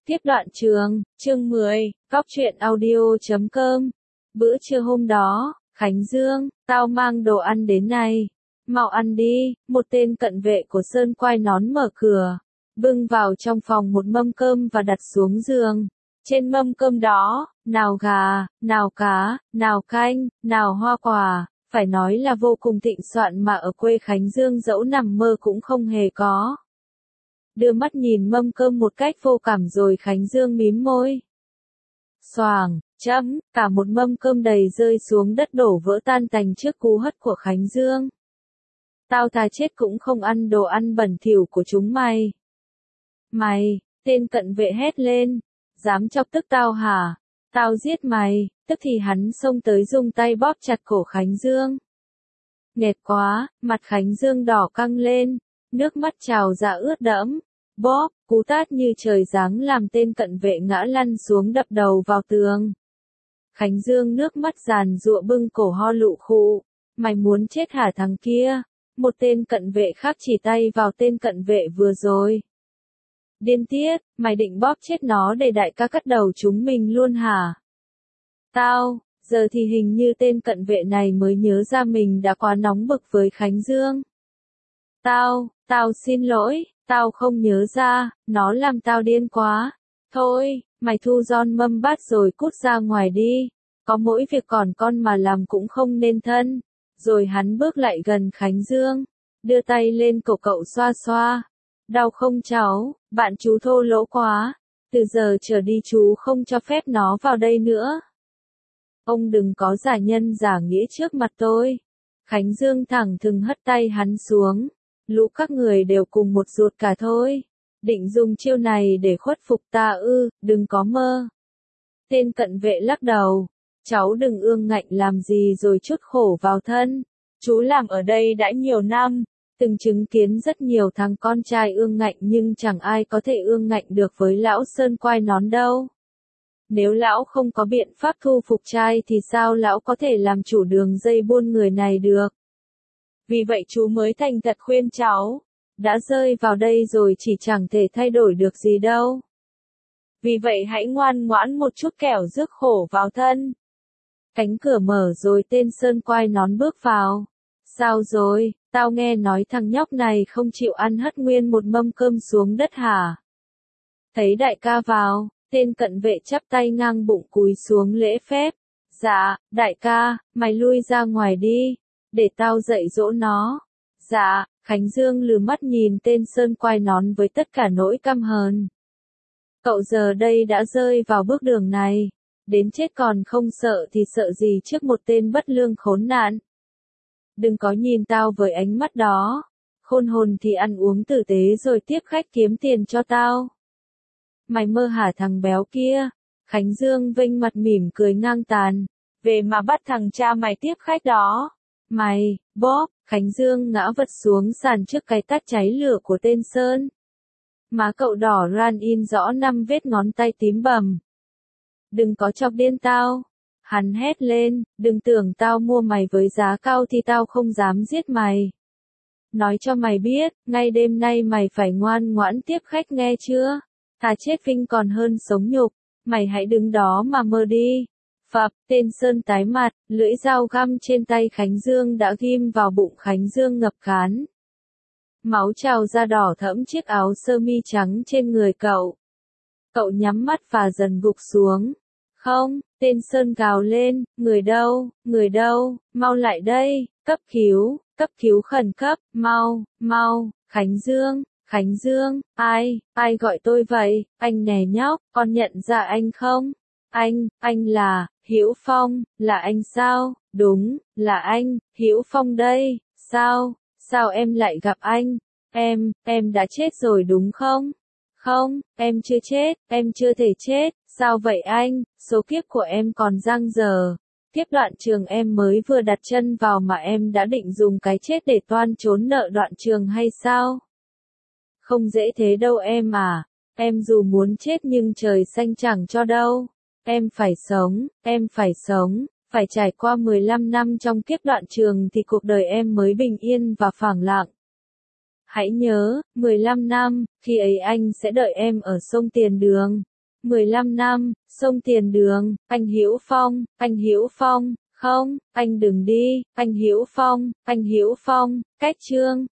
Tiếp đoạn chương 10, Cóc truyện audio.com. Bữa trưa hôm đó, Khánh Dương, tao mang đồ ăn đến này. Mau ăn đi, một tên cận vệ của Sơn Quai Nón mở cửa, bưng vào trong phòng một mâm cơm và đặt xuống giường. Trên mâm cơm đó, nào gà, nào cá, nào canh, nào hoa quả, phải nói là vô cùng thịnh soạn mà ở quê Khánh Dương dẫu nằm mơ cũng không hề có. Đưa mắt nhìn mâm cơm một cách vô cảm rồi Khánh Dương mím môi. Xoàng, cả một mâm cơm đầy rơi xuống đất đổ vỡ tan tành trước cú hất của Khánh Dương. Tao thà chết cũng không ăn đồ ăn bẩn thỉu của chúng mày. Mày, tên cận vệ hét lên, dám chọc tức tao hả? Tao giết mày, tức thì hắn xông tới dùng tay bóp chặt cổ Khánh Dương. Nghẹt quá, mặt Khánh Dương đỏ căng lên, nước mắt trào ra ướt đẫm. Bóp, cú tát như trời giáng làm tên cận vệ ngã lăn xuống đập đầu vào tường. Khánh Dương nước mắt giàn giụa bưng cổ ho lụ khụ. Mày muốn chết hả thằng kia? Một tên cận vệ khác chỉ tay vào tên cận vệ vừa rồi. Điên tiết, mày định bóp chết nó để đại ca cắt đầu chúng mình luôn hả? Giờ thì hình như tên cận vệ này mới nhớ ra mình đã quá nóng bực với Khánh Dương. Tao xin lỗi, tao không nhớ ra, nó làm tao điên quá. Thôi, mày thu gom mâm bát rồi cút ra ngoài đi, có mỗi việc còn con mà làm cũng không nên thân. Rồi hắn bước lại gần Khánh Dương, đưa tay lên cổ cậu xoa xoa. Đau không cháu, bạn chú thô lỗ quá, từ giờ trở đi chú không cho phép nó vào đây nữa. Ông đừng có giả nhân giả nghĩa trước mặt tôi. Khánh Dương thẳng thừng hất tay hắn xuống. Lũ các người đều cùng một ruột cả thôi. Định dùng chiêu này để khuất phục ta ư, đừng có mơ. Tên cận vệ lắc đầu. Cháu đừng ương ngạnh làm gì rồi chuốc khổ vào thân. Chú làm ở đây đã nhiều năm, từng chứng kiến rất nhiều thằng con trai ương ngạnh nhưng chẳng ai có thể ương ngạnh được với lão Sơn Quai Nón đâu. Nếu lão không có biện pháp thu phục trai thì sao lão có thể làm chủ đường dây buôn người này được? Vì vậy chú mới thành thật khuyên cháu, đã rơi vào đây rồi chỉ chẳng thể thay đổi được gì đâu. Vì vậy hãy ngoan ngoãn một chút kẻo rước khổ vào thân. Cánh cửa mở rồi tên Sơn Quai Nón bước vào. Sao rồi, tao nghe nói thằng nhóc này không chịu ăn hất nguyên một mâm cơm xuống đất hả? Thấy đại ca vào, tên cận vệ chắp tay ngang bụng cúi xuống lễ phép. Dạ, đại ca, mày lui ra ngoài đi, để tao dạy dỗ nó. Dạ, Khánh Dương lừ mắt nhìn tên Sơn Quai Nón với tất cả nỗi căm hờn. Cậu giờ đây đã rơi vào bước đường này, đến chết còn không sợ thì sợ gì trước một tên bất lương khốn nạn. Đừng có nhìn tao với ánh mắt đó, khôn hồn thì ăn uống tử tế rồi tiếp khách kiếm tiền cho tao. Mày mơ hả thằng béo kia? Khánh Dương vênh mặt mỉm cười ngang tàn, về mà bắt thằng cha mày tiếp khách đó. Mày, bóp, Khánh Dương ngã vật xuống sàn trước cái tát cháy lửa của tên Sơn. Má cậu đỏ ran in rõ 5 vết ngón tay tím bầm. Đừng có chọc điên tao. Hắn hét lên, đừng tưởng tao mua mày với giá cao thì tao không dám giết mày. Nói cho mày biết, ngay đêm nay mày phải ngoan ngoãn tiếp khách nghe chưa? Thà chết vinh còn hơn sống nhục, mày hãy đứng đó mà mơ đi. Phập, tên Sơn tái mặt, lưỡi dao găm trên tay Khánh Dương đã ghim vào bụng Khánh Dương ngập khán. Máu trào ra đỏ thẫm chiếc áo sơ mi trắng trên người cậu. Cậu nhắm mắt và dần gục xuống. Không, tên Sơn gào lên, người đâu, mau lại đây, cấp cứu khẩn cấp, mau, Khánh Dương, ai gọi tôi vậy, anh nè nhóc, con nhận ra anh không? Anh là, Hữu Phong, là anh sao? Đúng, là anh, Hữu Phong đây, sao em lại gặp anh? Em đã chết rồi đúng không? Không, em chưa chết, em chưa thể chết, sao vậy anh, số kiếp của em còn dang dở. Tiếp đoạn trường em mới vừa đặt chân vào mà em đã định dùng cái chết để toan trốn nợ đoạn trường hay sao? Không dễ thế đâu em à, em dù muốn chết nhưng trời xanh chẳng cho đâu. Em phải sống, phải trải qua 15 năm trong kiếp đoạn trường thì cuộc đời em mới bình yên và phẳng lặng. Hãy nhớ, 15 năm, khi ấy anh sẽ đợi em ở sông Tiền Đường. 15 năm, sông Tiền Đường, anh Hữu Phong, không, anh đừng đi, anh Hữu Phong, cách chương.